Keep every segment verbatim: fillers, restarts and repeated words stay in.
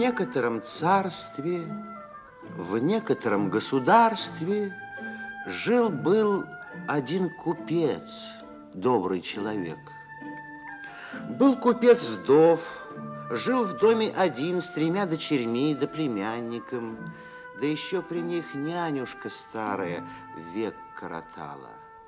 некотором царстве, в некотором государстве жил-был один купец, добрый человек. Был купец вдов, жил в доме один с тремя дочерьми да племянником, да еще при них нянюшка старая век коротала.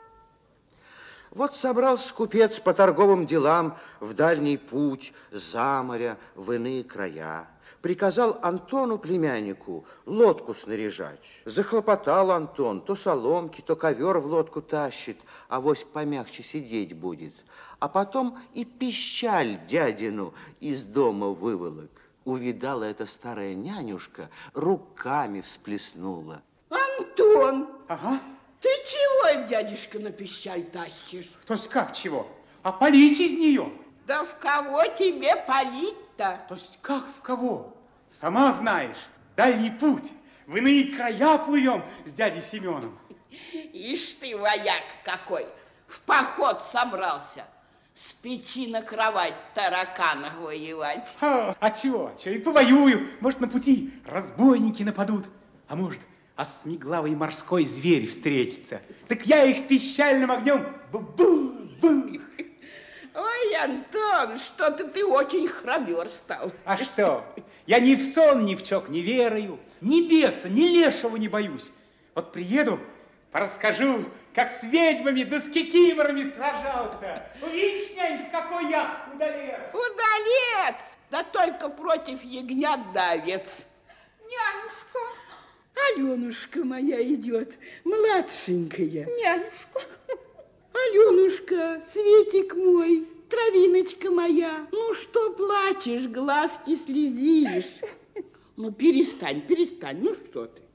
Вот собрался купец по торговым делам в дальний путь, за моря, в иные края. Приказал Антону, племяннику, лодку снаряжать. Захлопотал Антон, то соломки, то ковер в лодку тащит, авось помягче сидеть будет. А потом и пищаль дядину из дома выволок. Увидала эта старая нянюшка, руками всплеснула. Антон! Ага. Ты чего, дядюшка, на пищаль тащишь? То есть как чего? А полить из нее? Да в кого тебе полить-то? То есть как в кого? Сама знаешь, дальний путь. В иные края плывем с дядей Семеном. Ишь ты, вояк какой, в поход собрался. С печи на кровать тараканах воевать. А, а чего? Чего и повоюю. Может, на пути разбойники нападут. А может, осьмиглавый морской зверь встретится. Так я их пищальным огнем бу-бу-бу. Ой, Антон, что-то ты очень храбер стал. А что? Я ни в сон, ни в чок не верую, ни беса, ни лешего не боюсь. Вот приеду, порасскажу, как с ведьмами да с кикиморами сражался. Увидишь, нянька, какой я удалец. Удалец! Да только против ягнят да овец. Нянюшка. Аленушка моя идет, младшенькая. Нянюшка. Аленушка, Светик мой, травиночка моя, ну что плачешь, глазки слезишь? Ну перестань, перестань, ну что ты?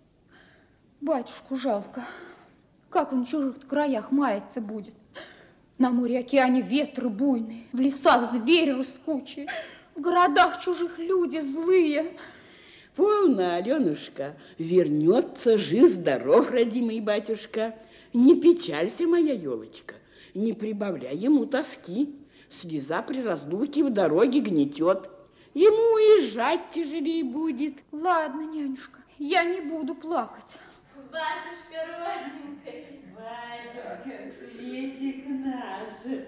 Батюшку жалко. Как он в чужих краях маяться будет? На море океане ветры буйные, в лесах звери рыскучие, в городах чужих люди злые. Полно, Аленушка, вернется жив-здоров, родимый батюшка. Не печалься, моя елочка, не прибавляй ему тоски. Слеза при разлуке в дороге гнетет. Ему уезжать тяжелее будет. Ладно, нянюшка, я не буду плакать. Батюшка родненький. Батюшка, Светик наш.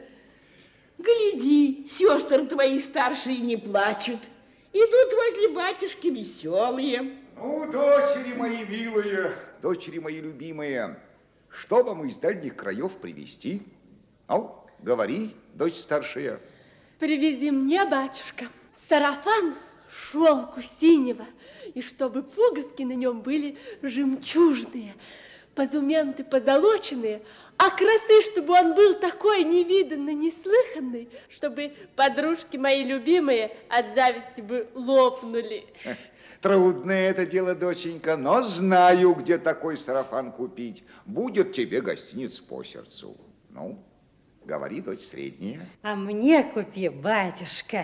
Гляди, сестры твои старшие не плачут. Идут возле батюшки веселые. Ну, дочери мои милые, дочери мои любимые, что вам из дальних краев привезти? Ну, говори, дочь старшая. Привези мне, батюшка, сарафан шелку синего, и чтобы пуговки на нем были жемчужные, позументы позолоченные, а красы, чтобы он был такой невиданный, неслыханный, чтобы подружки мои любимые от зависти бы лопнули. Трудное это дело, доченька, но знаю, где такой сарафан купить. Будет тебе гостиниц по сердцу. Ну, говори, дочь средняя. А мне купи, батюшка,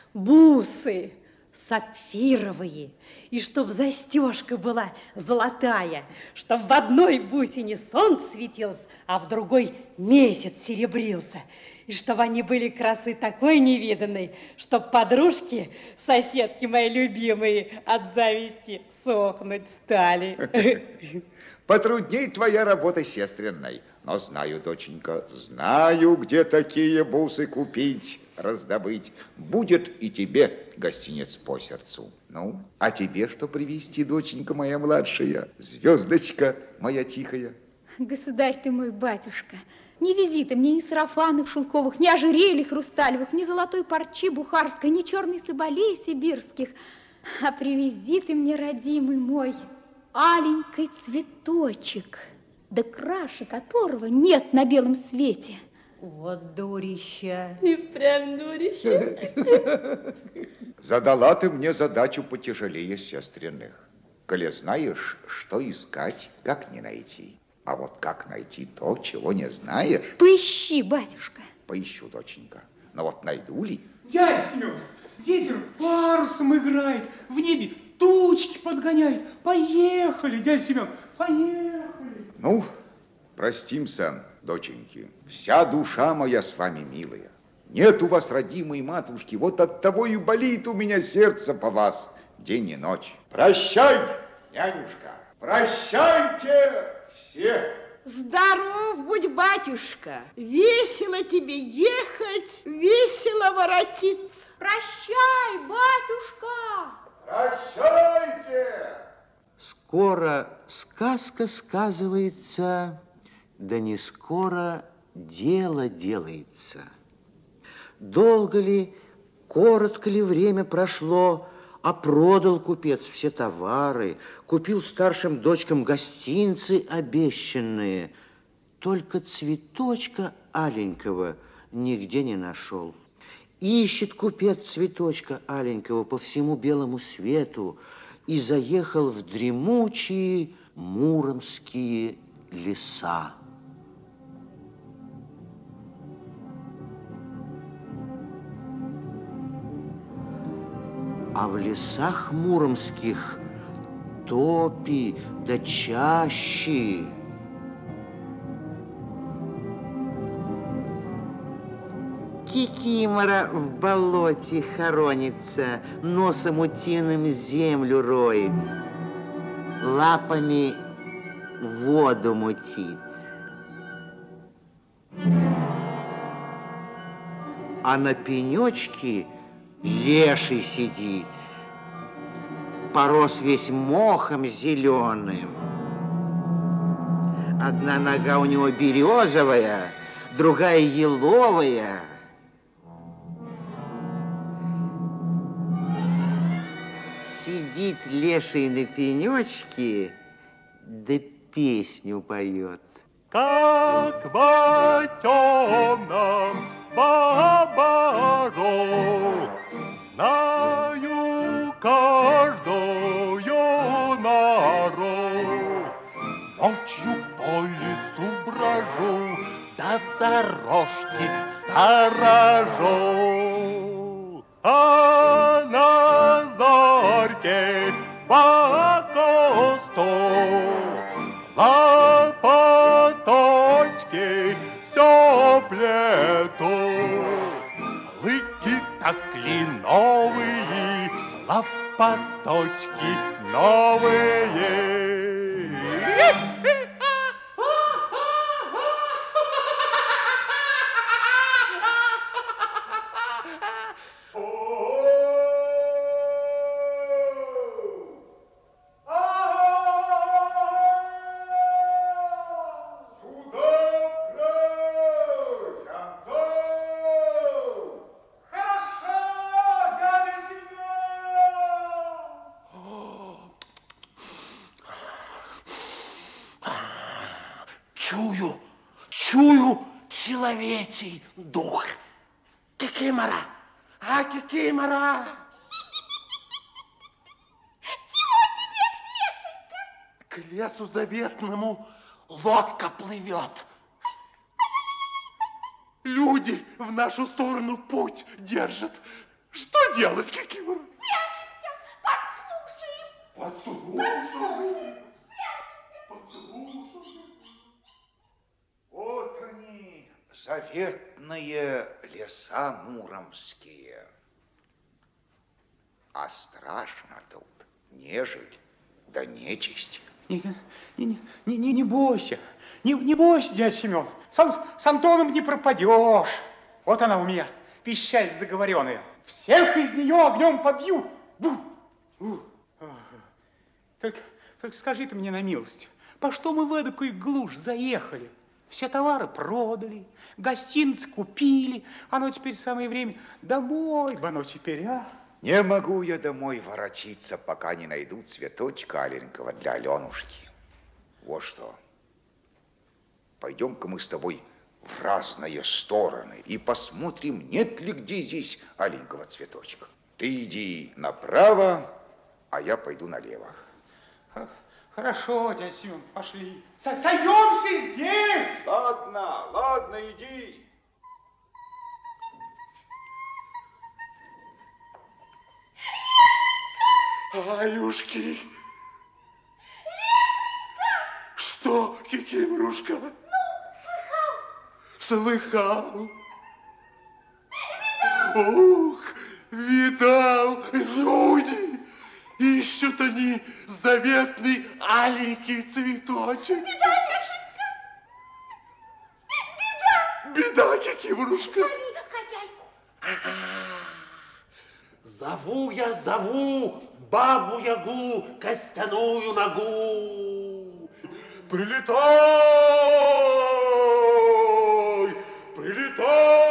бусы сапфировые, и чтоб застежка была золотая, чтоб в одной бусине солнце светился, а в другой месяц серебрился, и чтобы они были красы такой невиданной, чтоб подружки, соседки мои любимые, от зависти сохнуть стали. Потрудней твоя работа сестренной, но знаю, доченька, знаю, где такие бусы купить, раздобыть. Будет и тебе гостиниц по сердцу. Ну, а тебе что привезти, доченька моя младшая, звездочка моя тихая? Государь ты мой, батюшка, не вези ты мне ни сарафанов шелковых, ни ожерелий хрусталевых, ни золотой парчи бухарской, ни черной соболей сибирских, а привези ты мне, родимый мой, аленький цветочек, да краше которого нет на белом свете. Вот дурища. И прям дурище. Задала ты мне задачу потяжелее сестренных. Коли знаешь, что искать, как не найти. А вот как найти то, чего не знаешь? Поищи, батюшка. Поищу, доченька. Но вот найду ли? Дядя Семен, ветер парусом играет, в небе тучки подгоняет. Поехали, дядя Семен, поехали. Ну, простимся, доченьки. Вся душа моя с вами, милая. Нет у вас родимой матушки, вот от того и болит у меня сердце по вас день и ночь. Прощай, нянюшка, прощайте все. Здоров будь, батюшка. Весело тебе ехать, весело воротиться. Прощай, батюшка! Прощайте! Скоро сказка сказывается, да не скоро дело делается. Долго ли, коротко ли время прошло, а продал купец все товары, купил старшим дочкам гостинцы обещанные, только цветочка аленького нигде не нашел. Ищет купец цветочка аленького по всему белому свету и заехал в дремучие муромские леса. А в лесах муромских топи да чащи. Кикимора в болоте хоронится, носом утиным землю роет, лапами воду мутит. А на пенечке леший сидит, порос весь мохом зеленым. Одна нога у него березовая, другая еловая. Сидит леший на пенечке, да песню поет. Как в темном бобору знаю каждую нору. Ночью по лесу брожу, до дорожки сторожу. А на зорьке по кусту лопаточки все плету. Лыки-то кленовые, лопаточки новые. Чую, чую человечий дух. Кикимора, а, Кикимора? Чего тебе, Лешенька? К лесу заветному лодка плывет. Люди в нашу сторону путь держат. Что делать, Кикимора? Прячемся, подслушаем. Подслушаем. Подслушаем. Вот они, заветные леса муромские. А страшно тут, нежель да нечисть. Не, не, не, не, не бойся, не, не бойся, дядя Семен. С, с Антоном не пропадешь. Вот она у меня, пищаль заговоренная. Всех из нее огнем побью. Бу! У! Только, только скажи ты мне на милость, по что мы в эдакую глушь заехали? Все товары продали, гостинцы купили. Оно теперь самое время домой бы оно теперь, а? Не могу я домой воротиться, пока не найду цветочка аленького для Аленушки. Вот что. Пойдем-ка мы с тобой в разные стороны и посмотрим, нет ли где здесь аленького цветочка. Ты иди направо, а я пойду налево. Хорошо, дядя Семен, пошли. Сойдемся здесь. Ладно, ладно, иди. Алюшки! Лешенька! Что, Кикиморушка? Ну, слыхал? Слыхал. Ух, видал, люди, ищут они заветный аленький цветочек. Беда, Лешенька! Беда, Кикиморушка. Зови хозяйку. Зову я, зову бабу-ягу, костяную ногу. Прилетай, прилетай.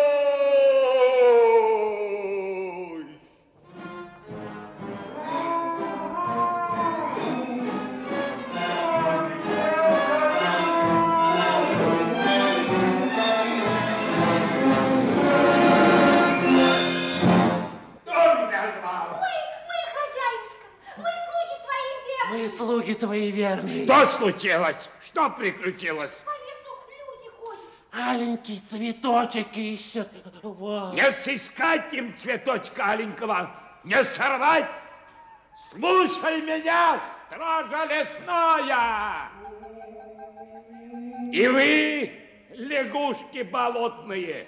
Мы слуги твои верные. Что случилось? Что приключилось? По лесу люди ходят. Аленький цветочек ищут. Вот. Не сыскать им цветочка аленького, не сорвать. Слушай меня, стража лесная. И вы, лягушки болотные,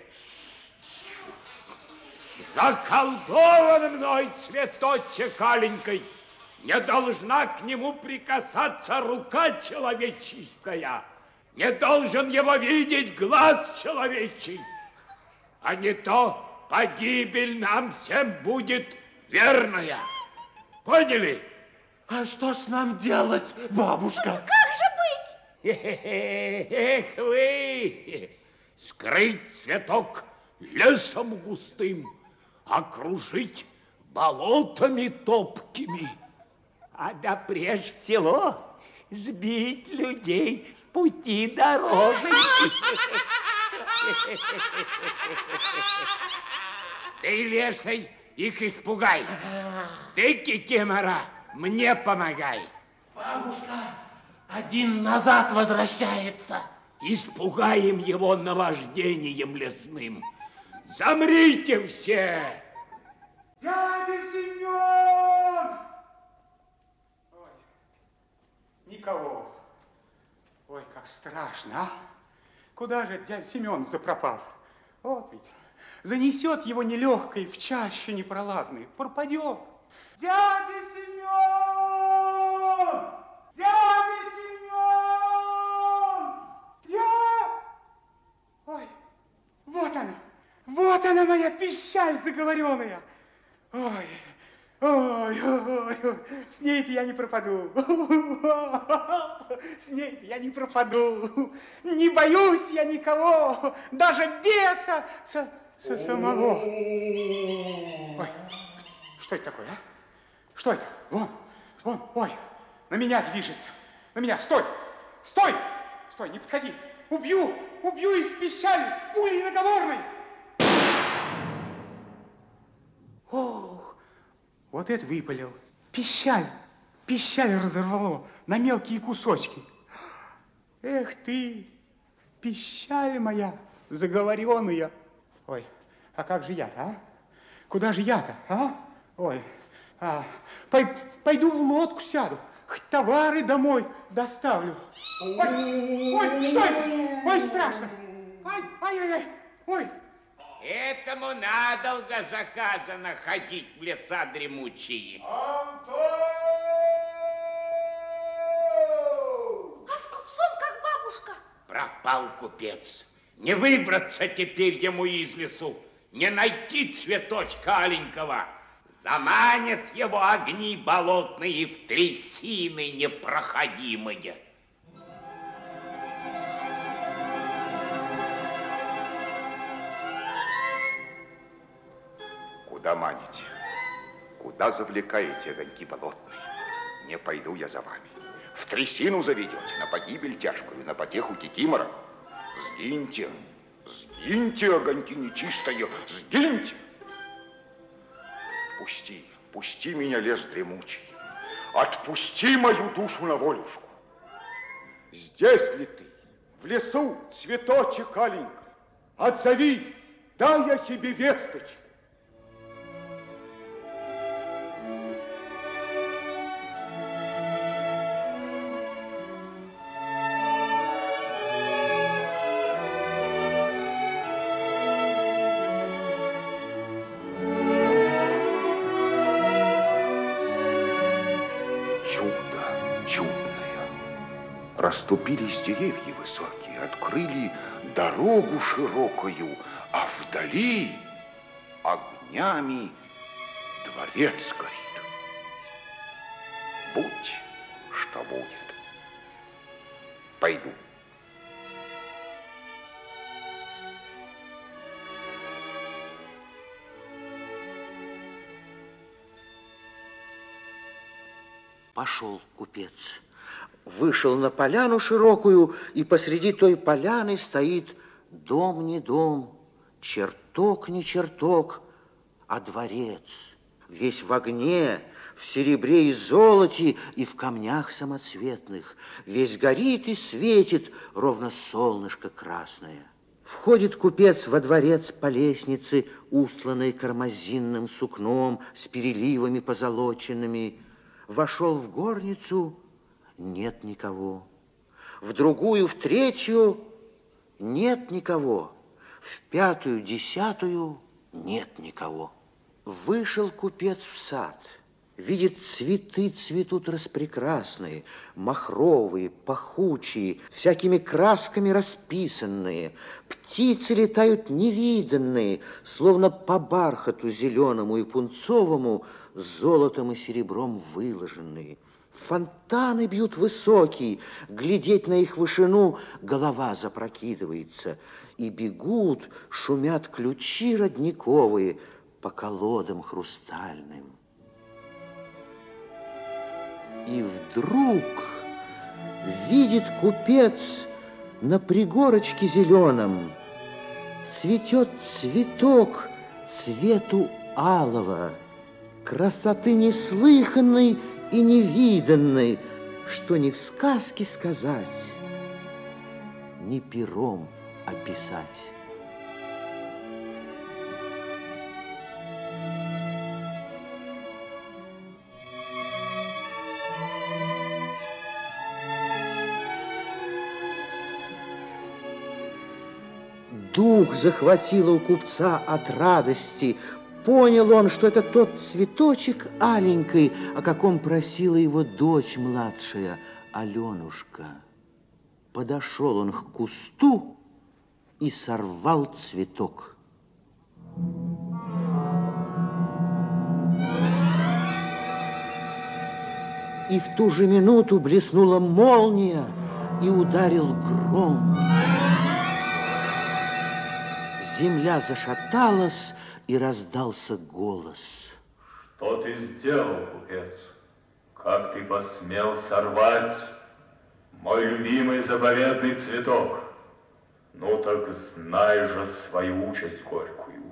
заколдован мной цветочек аленький. Не должна к нему прикасаться рука человеческая. Не должен его видеть глаз человечий. А не то погибель нам всем будет верная. Поняли? А что ж нам делать, бабушка? Как же быть? Эх вы! Скрыть цветок лесом густым, окружить болотами топкими. А да прежде всего сбить людей с пути дороженьки. Ты, леший, их испугай. Ты, Кикимора, мне помогай. Бабушка, один назад возвращается. Испугаем его наваждением лесным. Замрите все! Дядя Семен! Ой, никого. Ой, как страшно, а? Куда же дядя Семен запропал? Вот ведь, занесет его нелегкой в чаще непролазной, пропадет. Дядя Семен! Дядя Семен! Дядя! Ой, вот она, вот она моя пищаль заговоренная. Ой, ой, ой, ой, с ней-то я не пропаду. С ней-то я не пропаду. Не боюсь я никого, даже беса со, со самого. Ой, что это такое, а? Что это? Вон, вон, ой, на меня движется. На меня, стой, стой, стой, не подходи. Убью, убью из пищали пулей наговорной. Ох, вот это выпалил. Пищаль, пищаль разорвало на мелкие кусочки. Эх ты, пищаль моя заговоренная. Ой, а как же я-то, а? Куда же я-то, а? Ой, а, пой, пойду в лодку сяду, хоть товары домой доставлю. Ой, ой, что это? Ой, страшно. Ай, ай, ай, ай, ой. Этому надолго заказано ходить в леса дремучие. Антон! А с купцом как бабушка? Пропал купец. Не выбраться теперь ему из лесу, не найти цветочка аленького. Заманят его огни болотные в трясины непроходимые. Куда маните? Куда завлекаете огоньки болотные? Не пойду я за вами. В трясину заведете, на погибель тяжкую, на потеху Кикимора. Сгиньте, сгиньте, огоньки нечистые, сгиньте. Пусти, пусти меня, лес дремучий. Отпусти мою душу на волюшку. Здесь ли ты, в лесу, цветочек аленький? Отзовись, дай я себе весточку. Расступились деревья высокие, открыли дорогу широкую, а вдали огнями дворец горит. Будь что будет. Пойду. Пошел купец, вышел на поляну широкую, и посреди той поляны стоит дом не дом, чертог не чертог, а дворец, весь в огне, в серебре и золоте, и в камнях самоцветных, весь горит и светит, ровно солнышко красное. Входит купец во дворец по лестнице, устланной кармазинным сукном с переливами позолоченными. Вошел в горницу, нет никого. В другую, в третью нет никого. В пятую, десятую нет никого. Вышел купец в сад. Видит, цветы цветут распрекрасные, махровые, пахучие, всякими красками расписанные. Птицы летают невиданные, словно по бархату зеленому и пунцовому, золотом и серебром выложенные. Фонтаны бьют высокие, глядеть на их вышину голова запрокидывается. И бегут, шумят ключи родниковые по колодам хрустальным. И вдруг видит купец на пригорочке зеленом цветет цветок цвету алого, красоты неслыханной и невиданной, что ни в сказке сказать, ни пером описать. Дух захватило у купца от радости. Понял он, что это тот цветочек аленький, о каком просила его дочь младшая, Аленушка. Подошел он к кусту и сорвал цветок. И в ту же минуту блеснула молния и ударил гром. Земля зашаталась, и раздался голос. Что ты сделал, купец? Как ты посмел сорвать мой любимый заповедный цветок? Ну так знай же свою участь горькую.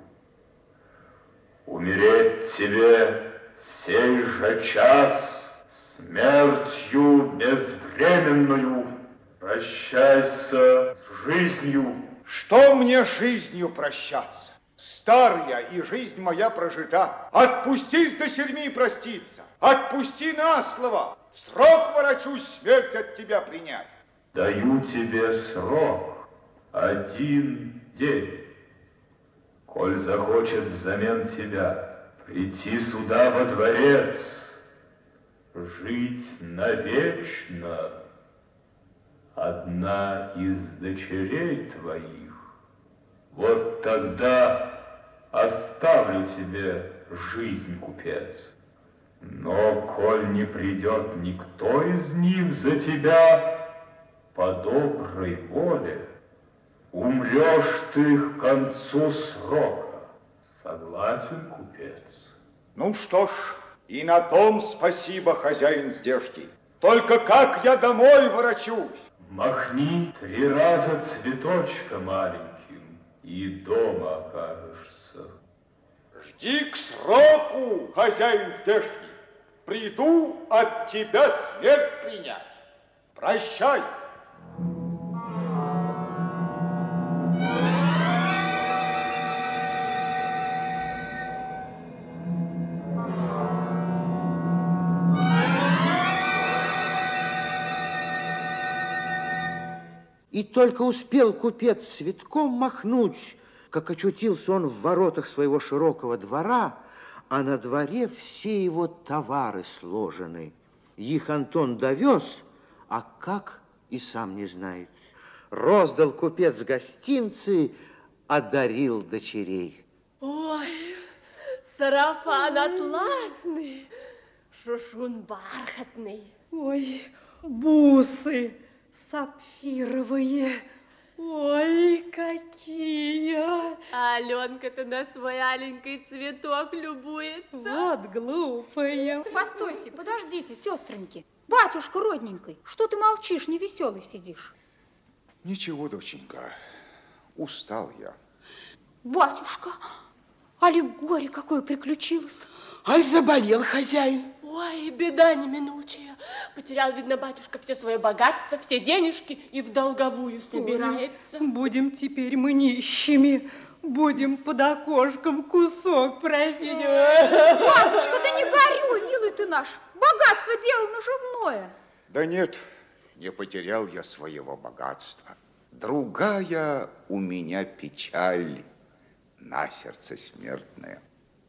Умереть тебе сей же час смертью безвременную. Прощайся с жизнью. Что мне жизнью прощаться? Стар я, и жизнь моя прожита. Отпусти с дочерьми проститься. Отпусти на слово. В срок ворочусь смерть от тебя принять. Даю тебе срок. Один день. Коль захочет взамен тебя прийти сюда во дворец, жить навечно одна из дочерей твоих, вот тогда оставлю тебе жизнь, купец. Но коль не придет никто из них за тебя по доброй воле, умрешь ты к концу срока. Согласен, купец? Ну что ж, и на том спасибо, хозяин здешний. Только как я домой ворочусь? Махни три раза цветочком маленьким, и дома окажешься. Жди к сроку, хозяин здешний. Приду от тебя смерть принять. Прощай. И только успел купец цветком махнуть, как очутился он в воротах своего широкого двора, а на дворе все его товары сложены. Их Антон довез, а как и сам не знает. Роздал купец гостинцы, одарил дочерей. Ой, сарафан атласный, шушун бархатный. Ой, бусы сапфировые. Ой, какие! А Аленка-то на свой аленький цветок любуется. Вот глупая. Постойте, подождите, сестреньки. Батюшка родненький, что ты молчишь, невеселый сидишь? Ничего, доченька, устал я. Батюшка, али горе какое приключилось? Аль заболел хозяин. Ой, беда неминучая. Потерял, видно, батюшка все свое богатство, все денежки и в долговую собирается. Ой, будем теперь мы нищими, будем под окошком кусок просить. Батюшка, да не горюй, милый ты наш, богатство дело наживное. Да нет, не потерял я своего богатства. Другая у меня печаль на сердце смертная.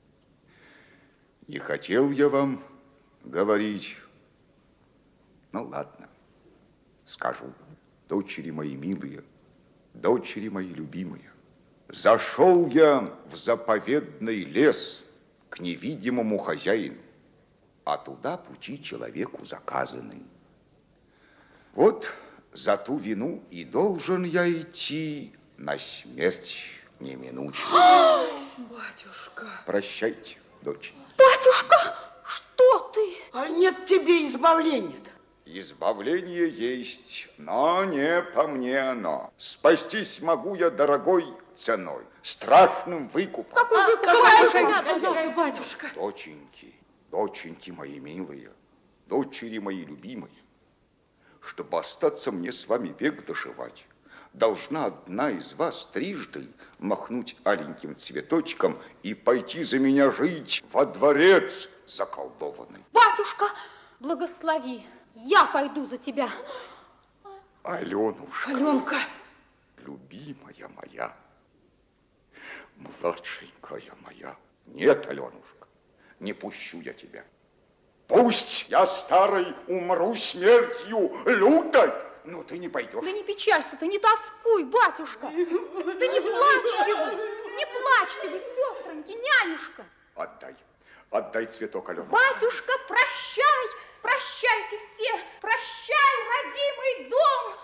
Не хотел я вам говорить. Ну, ладно, скажу. Дочери мои милые, дочери мои любимые, зашел я в заповедный лес к невидимому хозяину, а туда пути человеку заказаны. Вот за ту вину и должен я идти на смерть неминучую. Батюшка. Прощайте, дочь. Батюшка, что ты? А нет тебе избавления-то. Избавление есть, но не по мне оно. Спастись могу я дорогой ценой, страшным выкупом. Какой выкуп, батюшка? Батюшка. Доченьки, доченьки мои милые, дочери мои любимые, чтобы остаться мне с вами век доживать, должна одна из вас трижды махнуть аленьким цветочком и пойти за меня жить во дворец заколдованный. Батюшка, благослови, я пойду за тебя. Аленушка. Аленка. Любимая моя, младшенькая моя. Нет, Аленушка, не пущу я тебя. Пусть я старый умру смертью лютой, но ты не пойдешь. Да не печалься ты, не тоскуй, батюшка. Да не плачьте вы, не плачьте вы, сестреньки, нянюшка. Отдай, отдай цветок, Аленушка. Батюшка, прощай, прощайте все, прощай, родимый дом.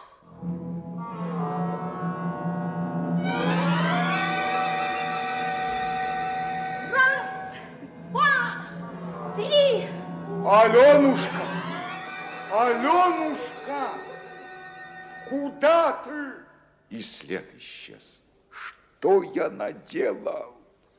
Раз, два, три. Аленушка, Аленушка, куда ты? И след исчез. Что я наделал?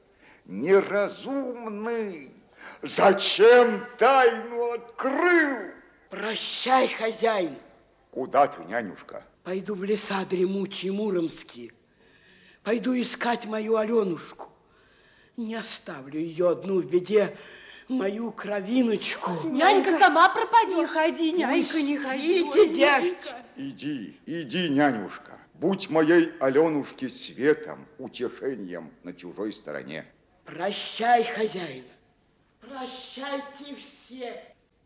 Неразумный. Зачем тайну открыл? Прощай, хозяин. Куда ты, нянюшка? Пойду в леса дремучие муромские. Пойду искать мою Аленушку. Не оставлю ее одну в беде, мою кровиночку. Нянька сама пропадет. Не ходи, нянька, не ходи. Идите, девки. Иди, иди, нянюшка. Будь моей Аленушке светом, утешением на чужой стороне. Прощай, хозяин. Прощайте все.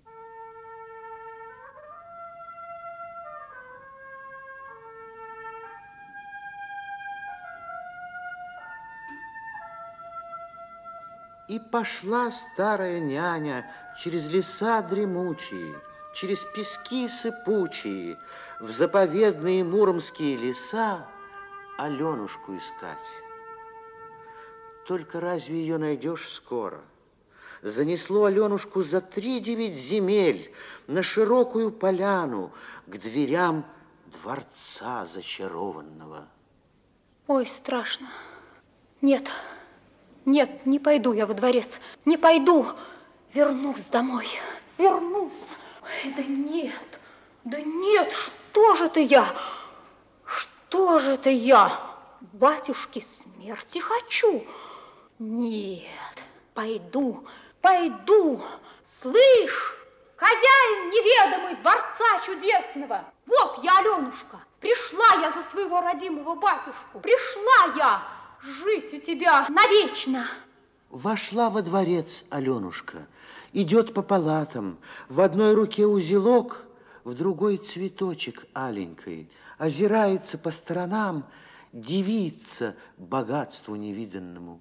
И пошла старая няня через леса дремучие, через пески сыпучие, в заповедные муромские леса Аленушку искать. Только разве ее найдешь скоро? Занесло Аленушку за три девять земель на широкую поляну к дверям дворца зачарованного. Ой, страшно. Нет, нет, не пойду я во дворец, не пойду. Вернусь домой, вернусь. Ой, да нет, да нет, что же это я? Что же это я? Батюшки, смерти хочу. Нет, пойду, пойду. Слышь, хозяин неведомый дворца чудесного. Вот я, Аленушка, пришла я за своего родимого батюшку. Пришла я жить у тебя навечно. Вошла во дворец Аленушка, идет по палатам, в одной руке узелок, в другой цветочек аленькой, озирается по сторонам, дивится богатству невиданному.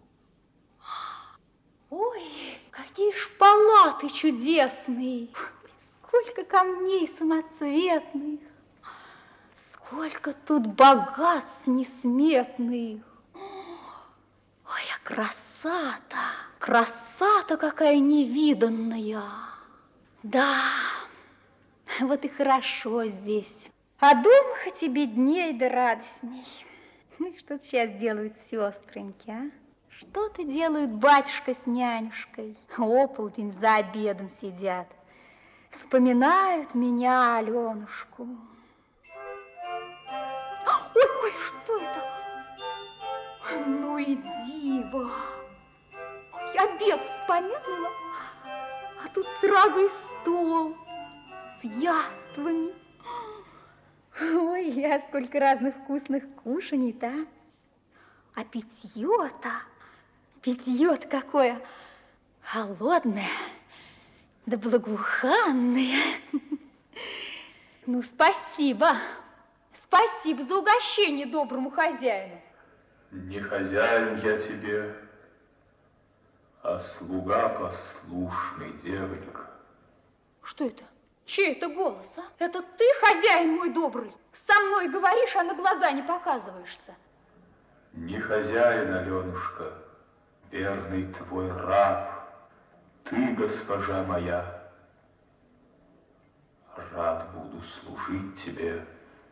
Ой, какие шпалаты чудесные! Сколько камней самоцветных! Сколько тут богатств несметных! Ой, а красота! Красота какая невиданная! Да, вот и хорошо здесь. А дома хоть и бедней да радостней. Ну и что сейчас делают сестреньки, а? Что-то делают батюшка с нянюшкой. Ополдень за обедом сидят. Вспоминают меня, Аленушку. Ой, ой, что это? Ну и диво. Я обед вспомнила, а тут сразу и стол с яствами. Ой, а сколько разных вкусных кушаний-то. А питье-то, питье-то какое холодное, да благоуханное. Ну, спасибо. Спасибо за угощение доброму хозяину. Не хозяин я тебе, а слуга послушный, девонька. Что это? Чей это голос, а? Это ты, хозяин мой добрый? Со мной говоришь, а на глаза не показываешься. Не хозяин, Аленушка, верный твой раб. Ты, госпожа моя, рад буду служить тебе.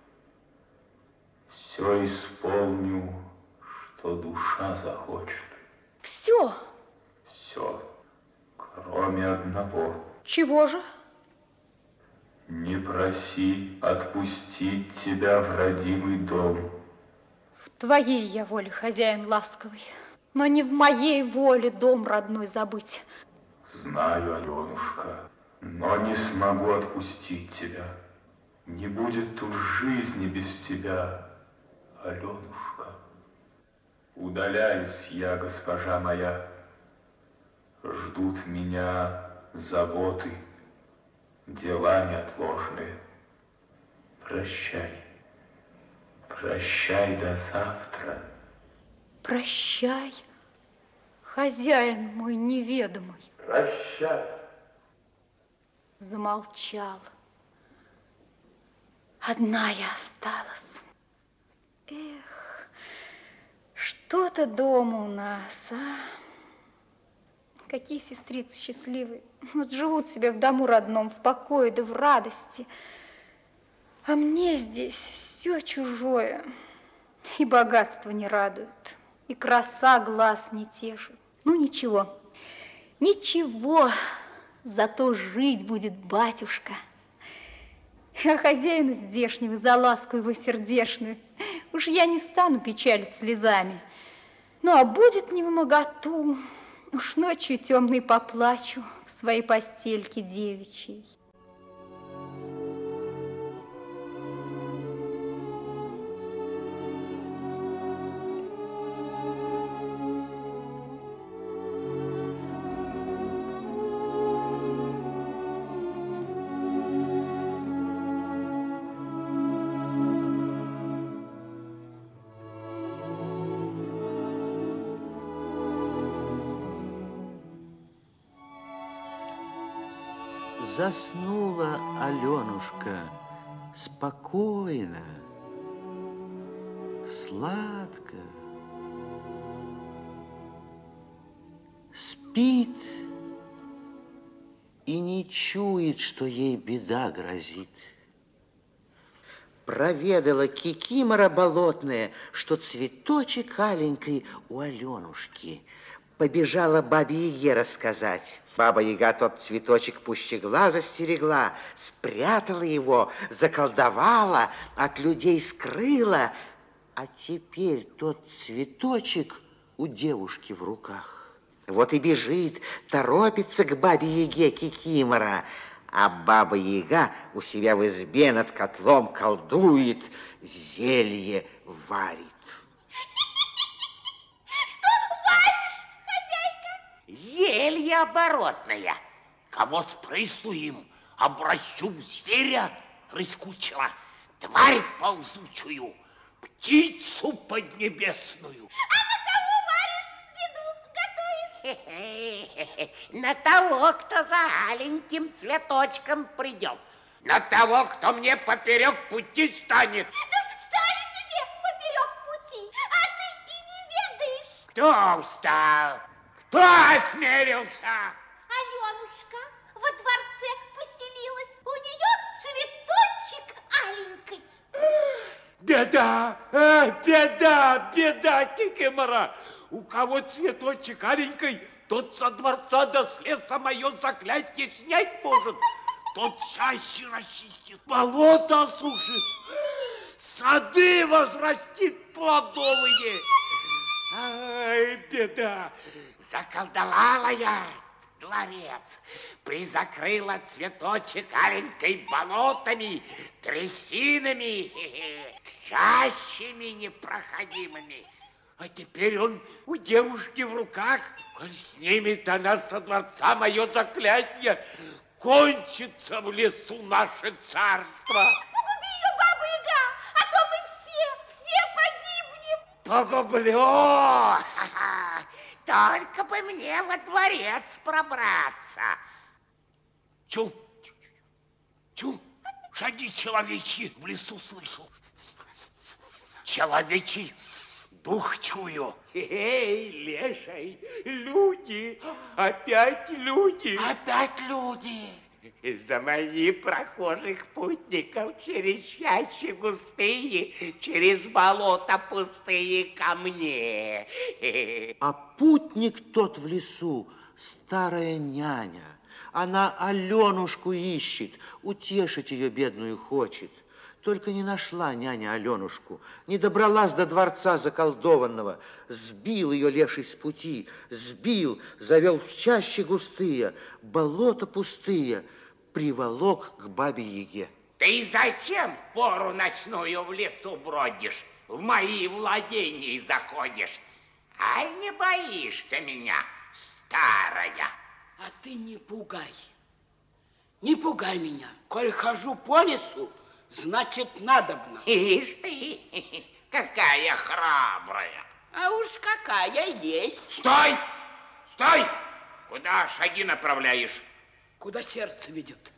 Все исполню, что душа захочет. Все? Все, кроме одного. Чего же? Не проси отпустить тебя в родимый дом. В твоей я воле, хозяин ласковый, но не в моей воле дом родной забыть. Знаю, Аленушка, но не смогу отпустить тебя. Не будет тут жизни без тебя, Аленушка. Удаляюсь я, госпожа моя. Ждут меня заботы, дела неотложные. Прощай. Прощай до завтра. Прощай, хозяин мой неведомый. Прощай. Замолчал. Одна я осталась. Эх, что-то дома у нас, а? Какие сестрицы счастливые. Вот живут себе в дому родном, в покое да в радости. А мне здесь все чужое. И богатство не радует, и краса глаз не тешит. Ну, ничего, ничего, зато жить будет батюшка. А хозяина здешнего за ласку его сердешную уж я не стану печалить слезами. Ну, а будет не вымоготу, уж ночью темной поплачу в своей постельке девичьей. Заснула Аленушка спокойно, сладко. Спит и не чует, что ей беда грозит. Проведала кикимора болотная, что цветочек аленький у Аленушки. Побежала бабе-яге рассказать. Баба-яга тот цветочек пуще глаза стерегла, спрятала его, заколдовала, от людей скрыла, а теперь тот цветочек у девушки в руках. Вот и бежит, торопится к бабе-яге кикимора, а баба-яга у себя в избе над котлом колдует, зелье варит. Зелье оборотное. Кого спрысну им, обращу в зверя, прискучила, тварь ползучую, птицу поднебесную. А на кого варишь, еду готовишь? На того, кто за аленьким цветочком придет. На того, кто мне поперек пути станет. Да стали тебе поперек пути, а ты и не ведаешь. Кто устал? Кто осмелился? Аленушка во дворце поселилась. У нее цветочек аленький. Беда, а, беда, беда, кикимора. У кого цветочек аленький, тот со дворца до с леса мое заклятие снять может. Тот чаще расчистит, болото осушит, сады возрастит плодовые. Ай, беда, заколдовала я дворец, призакрыла цветочек аленькой болотами, трясинами, чащами непроходимыми. А теперь он у девушки в руках, коль снимет она со дворца мое заклятие, кончится в лесу наше царство. Погуби ее, Баба-Яга, а то мы все, все погибнем. Погублю! Только бы мне во дворец пробраться. Чу, чу, шаги человечьи в лесу слышу. Человечий дух чую. Эй, леший, люди, опять люди. Опять люди. Замани прохожих путников через чащи густые, через болота пустые ко мне. А путник тот в лесу, старая няня. Она Аленушку ищет, утешить ее бедную хочет. Только не нашла няня Аленушку, не добралась до дворца заколдованного. Сбил ее леший с пути, сбил, завел в чащи густые, болота пустые, приволок к Бабе-Яге. Ты зачем в пору ночную в лесу бродишь, в мои владения заходишь? А не боишься меня, старая? А ты не пугай, не пугай меня. Коль хожу по лесу, значит, надобно. Ишь ты, какая храбрая. А уж какая есть. Стой! Стой! Куда шаги направляешь? Куда сердце ведет?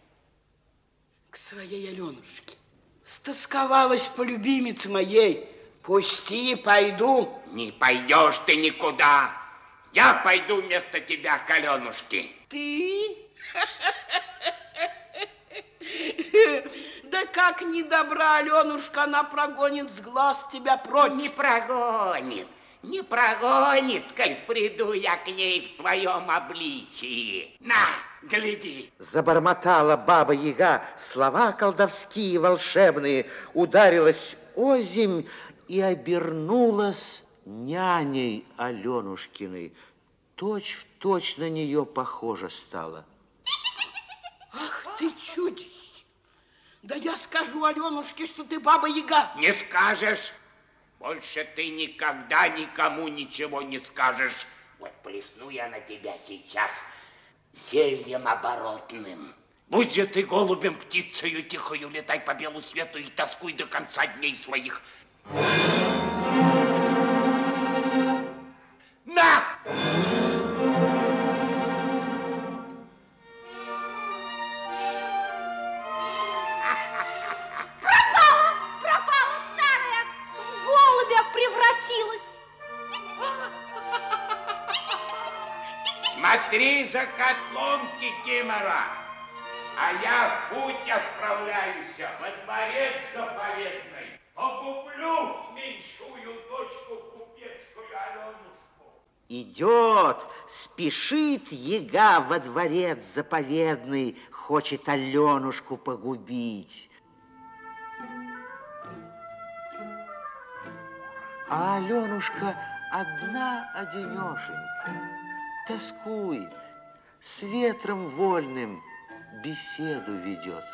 К своей Аленушке. Стосковалась по любимице моей. Пусти, пойду. Не пойдешь ты никуда. Я пойду вместо тебя к Аленушке. Ты? Да как не добра, Аленушка, она прогонит с глаз тебя прочь. Не прогонит, не прогонит, коль приду я к ней в твоем обличии. На, гляди. Забормотала Баба-Яга слова колдовские волшебные, ударилась озимь и обернулась няней Аленушкиной. Точь в точь на нее похожа стала. Ах ты чудище! Да я скажу Аленушке, что ты Баба-Яга. Не скажешь. Больше ты никогда никому ничего не скажешь. Вот плесну я на тебя сейчас зельем оборотным. Будь же ты голубем, птицею тихою, летай по белу свету и тоскуй до конца дней своих. На! Пропала, пропала старая, в голубя превратилась. Смотри за котлом, Кикимора, а я в путь отправляюсь во дворец заповедный. Погублю меньшую дочку купецкую Аленушку. Идет, спешит яга во дворец заповедный, хочет Аленушку погубить. А Аленушка одна-одинешенька, тоскует, с ветром вольным беседу ведет.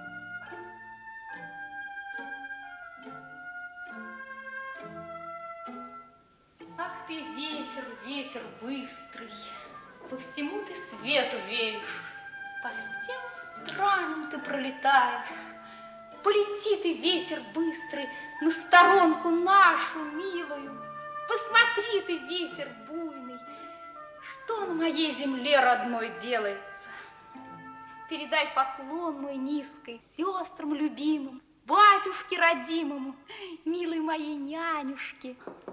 Ах ты, ветер, ветер быстрый, по всему ты свету веешь, по всем странам ты пролетаешь, полети ты, ветер быстрый, на сторонку нашу милую. Посмотри ты, ветер буйный, что на моей земле родной делается. Передай поклон мой низкой сестрам любимым, батюшке родимому, милой моей нянюшке.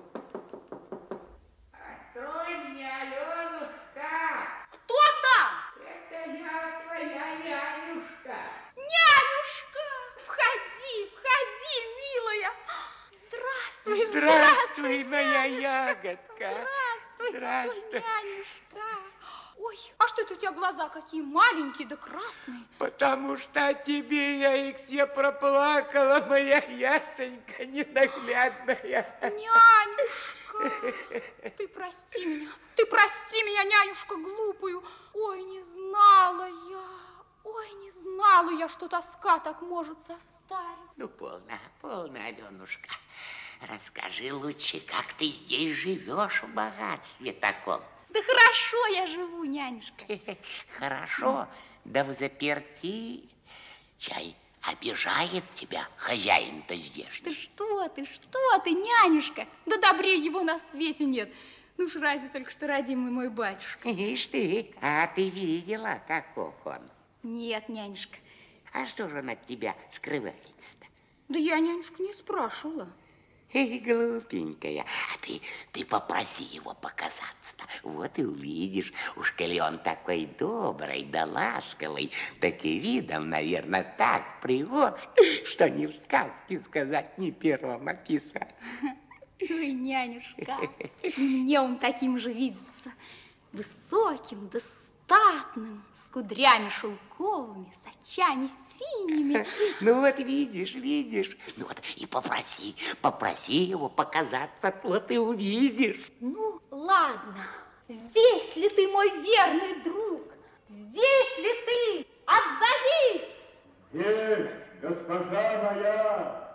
Открой мне, Аленушка! Кто там? Это я, твоя нянюшка. Нянюшка! Входи, входи, милая! Здравствуй, Здравствуй, моя ягодка. Здравствуй, Здравствуй. нянюшка. Ой, а что это у тебя глаза какие маленькие да красные? Потому что о тебе я их все проплакала, моя ясенька ненаглядная. Нянюшка, ты прости меня, ты прости меня, нянюшка глупую. Ой, не знала я, ой, не знала я, что тоска так может состарить. Ну, полно, полно, Аленушка. Расскажи лучше, как ты здесь живешь в богатстве таком. Да хорошо я живу, нянюшка. Хорошо, да в заперти. Чай обижает тебя хозяин-то здешний. Да что ты, что ты, нянюшка? Да добрее его на свете нет. Ну уж разве только что родимый мой батюшка. Ишь ты, а ты видела, каков он? Нет, нянюшка. А что же он от тебя скрывается-то? Да я, нянюшка, не спрашивала. Эй, глупенькая, а ты, ты попроси его показаться-то. Вот и увидишь, уж коли он такой добрый да ласковый, так и видом, наверное, так пригож, что ни в сказке сказать, ни первым описать. Ой, нянюшка, и мне он таким же видится. Высоким да статным, с кудрями шелковыми, с очами синими. Ну вот видишь, видишь. Ну вот и попроси, попроси его показаться, вот и увидишь. Ну, ладно. Здесь ли ты, мой верный друг? Здесь ли ты? Отзовись! Здесь, госпожа моя.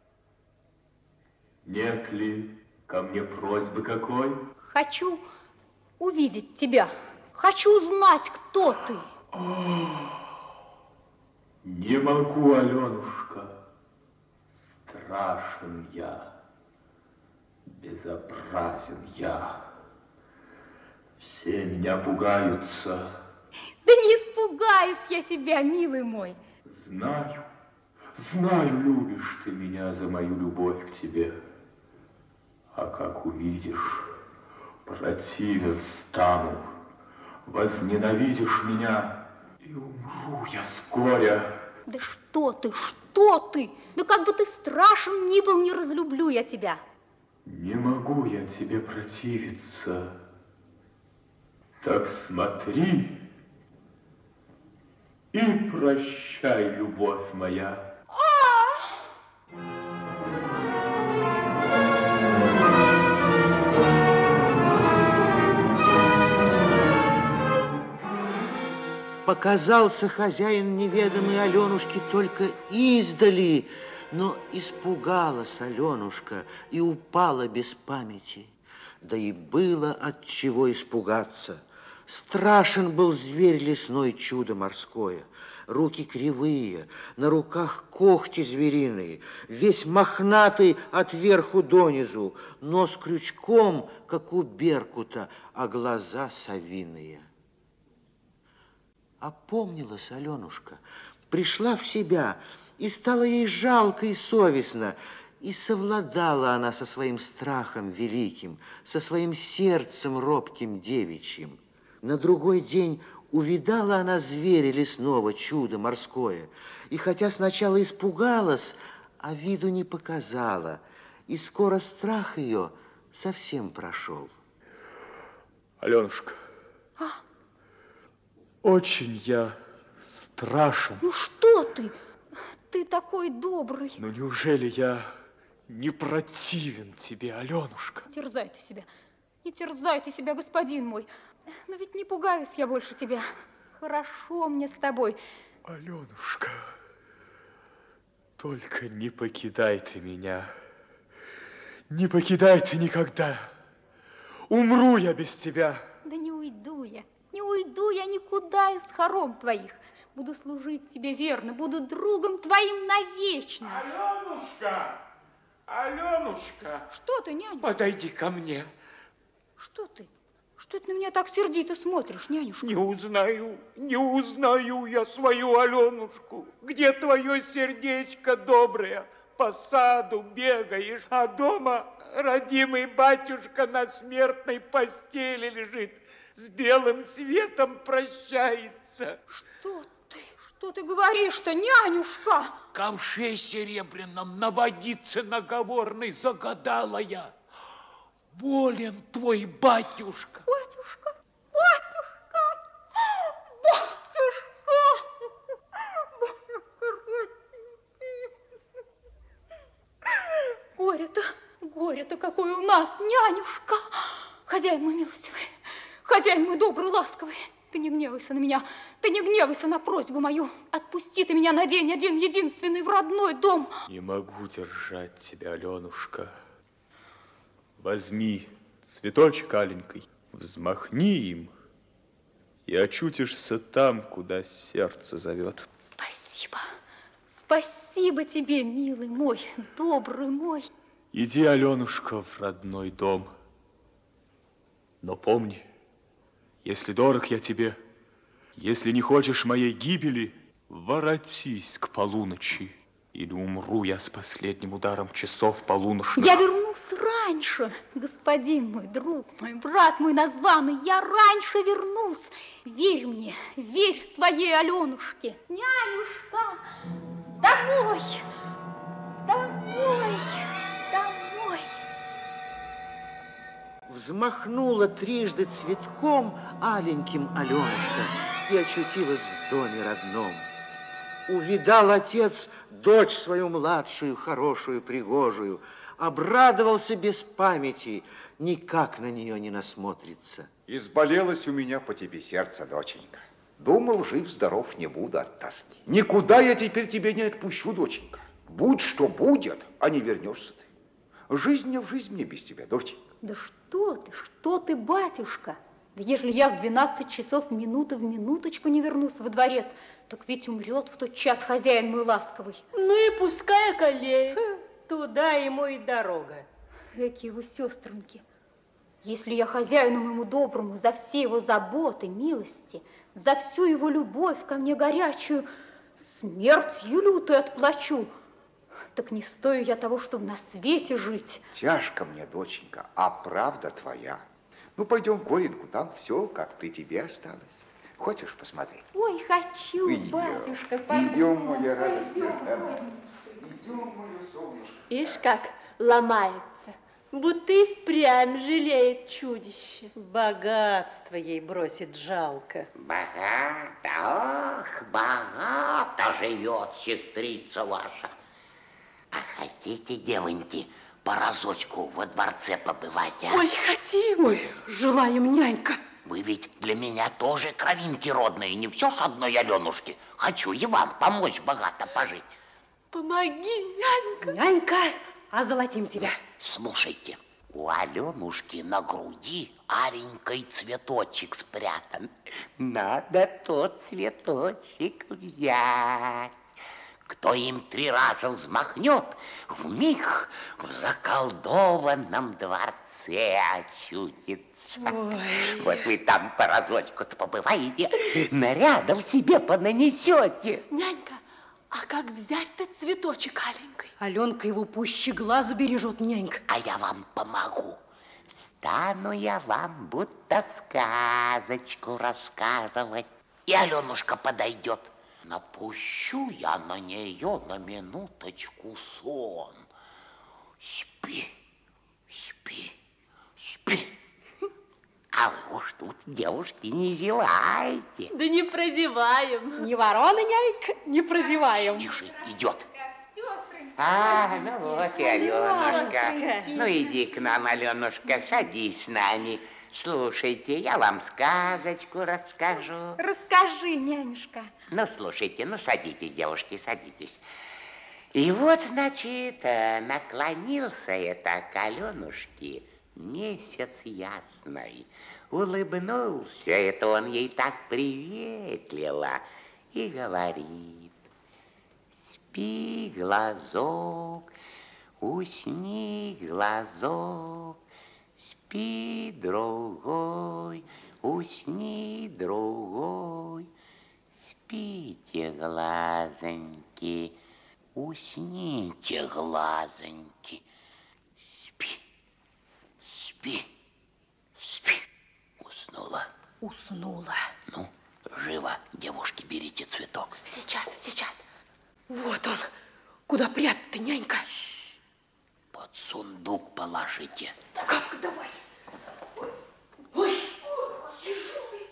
Нет ли ко мне просьбы какой? Хочу увидеть тебя. Хочу узнать, кто ты. Не могу, Аленушка. Страшен я. Безобразен я. Все меня пугаются. Да не испугаюсь я тебя, милый мой. Знаю, знаю, любишь ты меня за мою любовь к тебе. А как увидишь, противен стану, возненавидишь меня, и умру я с горя. Да что ты, что ты? Да как бы ты страшен ни был, не разлюблю я тебя. Не могу я тебе противиться. Так смотри и прощай, любовь моя. Показался хозяин неведомый Аленушке только издали, но испугалась Аленушка и упала без памяти. Да и было от чего испугаться. Страшен был зверь лесной, чудо морское. Руки кривые, на руках когти звериные, весь мохнатый от верху донизу, нос крючком, как у беркута, а глаза совиные. Опомнилась Аленушка, пришла в себя, и стало ей жалко и совестно, и совладала она со своим страхом великим, со своим сердцем робким девичьим. На другой день увидала она зверя лесного, чудо морское, и хотя сначала испугалась, а виду не показала, и скоро страх ее совсем прошел. Аленушка, А? Очень я страшен. Ну что ты? Ты такой добрый. Но неужели я не противен тебе, Аленушка? Не терзай ты себя, не терзай ты себя, господин мой. Но ведь не пугаюсь я больше тебя. Хорошо мне с тобой. Аленушка, только не покидай ты меня. Не покидай ты никогда. Умру я без тебя. Да не уйду я, не уйду я никуда из хором твоих. Буду служить тебе верно, буду другом твоим навечно. Аленушка! Аленушка! Что ты, нянюшка? Подойди ко мне. Что ты? Что ты на меня так сердито смотришь, нянюшка? Не узнаю, не узнаю я свою Аленушку. Где твое сердечко доброе? По саду бегаешь, а дома родимый батюшка на смертной постели лежит, с белым светом прощается. Что ты? Что ты говоришь-то, нянюшка? Ковше серебряном на водице наговорной загадала я. Болен твой батюшка. Батюшка, батюшка, батюшка, горе-то, горе-то какое у нас, нянюшка. Хозяин мой милостивый, хозяин мой добрый, ласковый, ты не гневайся на меня, ты не гневайся на просьбу мою. Отпусти ты меня на день один единственный в родной дом. Не могу держать тебя, Аленушка. Возьми цветочек аленький, взмахни им, и очутишься там, куда сердце зовет. Спасибо, спасибо тебе, милый мой, добрый мой. Иди, Аленушка, в родной дом. Но помни, если дорог я тебе, если не хочешь моей гибели, воротись к полуночи, или умру я с последним ударом часов полуношных. Я вернусь раньше, господин мой, друг мой, брат мой названный, я раньше вернусь. Верь мне, верь своей Аленушке. Нянюшка, домой, домой, домой. Взмахнула трижды цветком аленьким Аленушка и очутилась в доме родном. Увидал отец дочь свою младшую, хорошую, пригожую, обрадовался без памяти, никак на нее не насмотрится. Изболелось у меня по тебе сердце, доченька. Думал, жив-здоров не буду от тоски. Никуда я теперь тебя не отпущу, доченька. Будь что будет, а не вернешься ты. Жизнь не в жизнь мне без тебя, доченька. Да что ты, что ты, батюшка? Да ежели я в двенадцать часов минуты в минуточку не вернусь во дворец, так ведь умрет в тот час хозяин мой ласковый. Ну и пускай околеет. Туда ему и дорога. Эки его сестренки. Если я хозяину моему доброму за все его заботы, милости, за всю его любовь ко мне горячую, смертью лютую отплачу, так не стою я того, чтобы на свете жить. Тяжко мне, доченька, а правда твоя. Ну, пойдем в Горенку, там все, как при тебе осталось. Хочешь посмотреть? Ой, хочу, Идем. батюшка. Идем, моя радостная. Идем, мое солнышко. Ишь, как ломается, будто и впрямь жалеет чудище. Богатство ей бросит жалко. Богато, ох, богато живет сестрица ваша. А хотите, девоньки, по разочку во дворце побывать, а? Ой, хотим. Ой, желаем, нянька. Вы ведь для меня тоже кровинки родные, не все с одной Аленушки. Хочу и вам помочь богато пожить. Помоги, нянька. Нянька, озолотим тебя. Слушайте, у Аленушки на груди аленький цветочек спрятан. Надо тот цветочек взять. Кто им три раза взмахнет, вмиг в заколдованном дворце очутится. Ой. Вот вы там по разочку-то побываете, нарядов себе понанесете. Нянька, а как взять-то цветочек аленький? Аленка его пуще глазу бережет, нянька. А я вам помогу. Стану я вам будто сказочку рассказывать. И Аленушка подойдет. Напущу я на нее на минуточку сон. Спи, спи, спи. А вы уж тут, девушки, не зевайте. Да не прозеваем. Не ворона, нянька, не прозеваем. Тише, идет. А, ну вот и Аленушка. Ну иди к нам, Аленушка, садись с нами. Слушайте, я вам сказочку расскажу. Расскажи, нянюшка. Ну, слушайте, ну, садитесь, девушки, садитесь. И вот, значит, наклонился это к Аленушке месяц ясный. Улыбнулся это он ей так приветливо и говорит: спи, глазок, усни, глазок, спи, другой, усни, другой, спите, глазоньки, усните, глазоньки, спи, спи, спи. Уснула. Уснула. Ну, живо, девушки, берите цветок. Сейчас, сейчас. Вот он. Куда прятать-то, нянька? Под сундук положите. Как, давай. Ой, ой, тяжелый.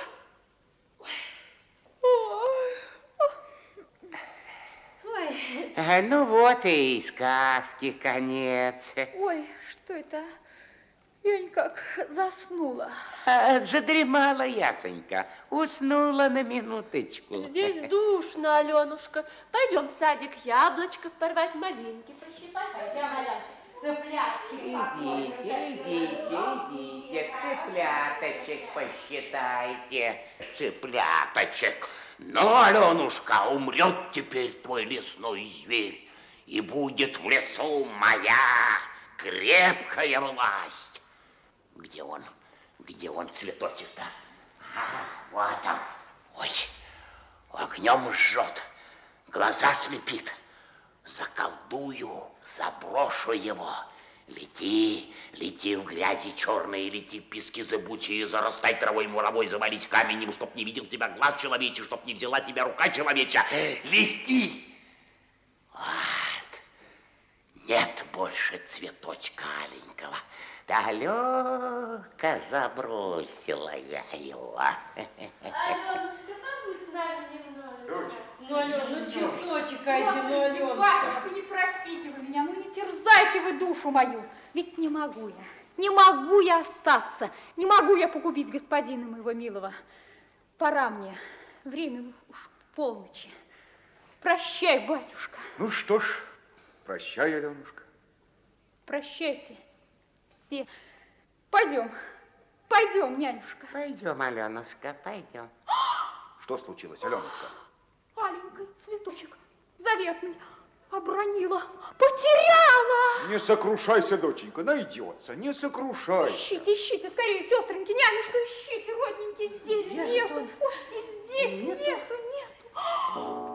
Ой. А, ну вот и сказки конец. Ой, что это? Я никак заснула. А, задремала ясонька, уснула на минуточку. Здесь душно, Аленушка. Пойдем в садик яблочков порвать, малинки пощипать. Пойдем, Аленушка, цыплятчик. Идите, идите, идите, цыпляточек посчитайте. Цыпляточек. Но, Аленушка, умрет теперь твой лесной зверь, и будет в лесу моя крепкая власть. Где он? Где он, цветочек-то? А, вот он. Ой, огнем жжет, глаза слепит. Заколдую, заброшу его. Лети, лети в грязи черные, лети в пески зыбучие, зарастай травой муровой, завались каменем, чтоб не видел тебя глаз человечий, чтоб не взяла тебя рука человеча. Лети! Вот. Нет больше цветочка аленького. Далеко забросила я его. Аленушка, побудь с нами немножечко. Ну, Ален, ну часочек один, ну, Сестреньки, Ален. батюшка, не просите вы меня, ну не терзайте вы душу мою. Ведь не могу я, не могу я остаться, не могу я погубить господина моего милого. Пора мне, время уж полночи. Прощай, батюшка. Ну что ж, прощай, Аленушка. Прощайте все. Пойдем, пойдем, нянюшка. Пойдем, Аленушка, пойдем. Что случилось, Аленушка? Аленький цветочек заветный обронила, потеряла. Не сокрушайся, доченька, найдется, не сокрушайся. Ищите, ищите, скорее, сестреньки, нянюшка, ищите, родненький, здесь Где же нету. он? Ой, и здесь Нету. нету, нету.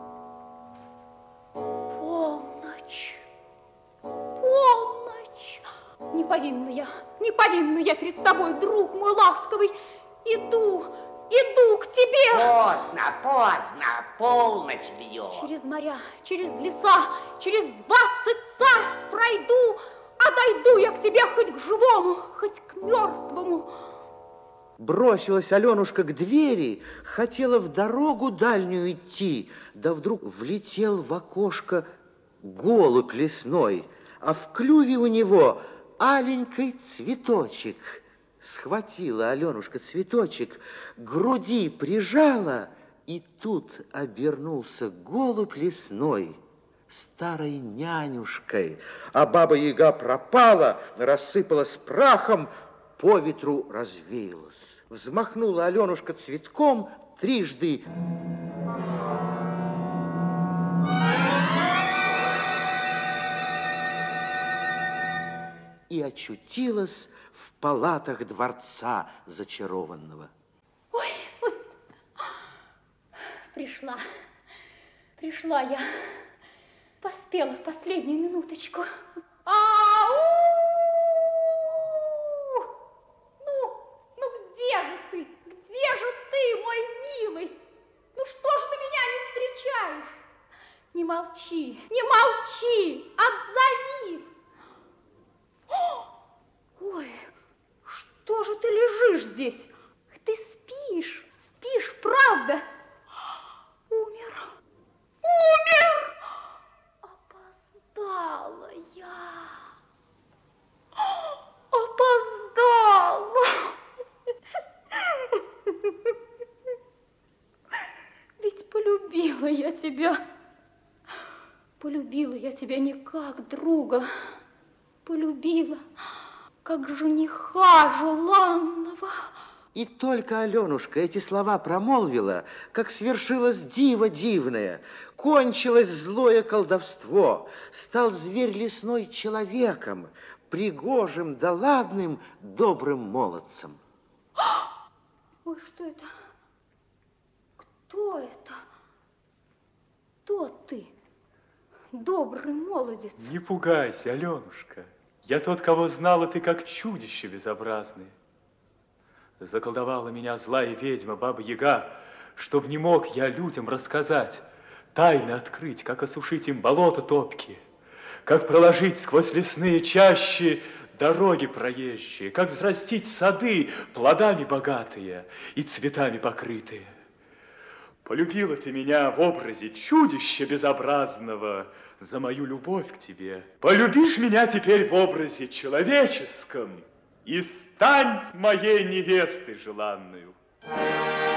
Полночь, полночь. Не повинна я, не повинна я перед тобой, друг мой ласковый. Иду, иду к тебе. Поздно, поздно, полночь бьет. Через моря, через леса, через двадцать царств пройду, а дойду я к тебе хоть к живому, хоть к мертвому. Бросилась Аленушка к двери, хотела в дорогу дальнюю идти, да вдруг влетел в окошко голубь лесной, а в клюве у него аленький цветочек. Схватила Аленушка цветочек, к груди прижала, и тут обернулся голубь лесной старой нянюшкой, а баба-яга пропала, рассыпалась прахом, по ветру развеялась. Взмахнула Аленушка цветком трижды. И очутилась в палатах дворца зачарованного. Ой, ой, пришла, пришла я, поспела в последнюю минуточку. Ау! Ну, ну где же ты, где же ты, мой милый? Ну что ж ты меня не встречаешь? Не молчи, не молчи, отзовись. Ой, что же ты лежишь здесь? Ты спишь, спишь, правда? Умер, умер! Опоздала я. Опоздала. Ведь полюбила я тебя. Полюбила я тебя не как друга. Полюбила, как жениха желанного. И только Аленушка эти слова промолвила, как свершилось диво дивное, кончилось злое колдовство, стал зверь лесной человеком, пригожим да ладным добрым молодцем. Ой, что это? Кто это? Кто ты, добрый молодец? Не пугайся, Аленушка. Я тот, кого знала ты как чудище безобразное. Заколдовала меня злая ведьма, Баба-Яга, чтоб не мог я людям рассказать, тайны открыть, как осушить им болото топкие, как проложить сквозь лесные чащи дороги проезжие, как взрастить сады плодами богатые и цветами покрытые. Полюбила ты меня в образе чудища безобразного за мою любовь к тебе. Полюбишь меня теперь в образе человеческом и стань моей невестой желанную.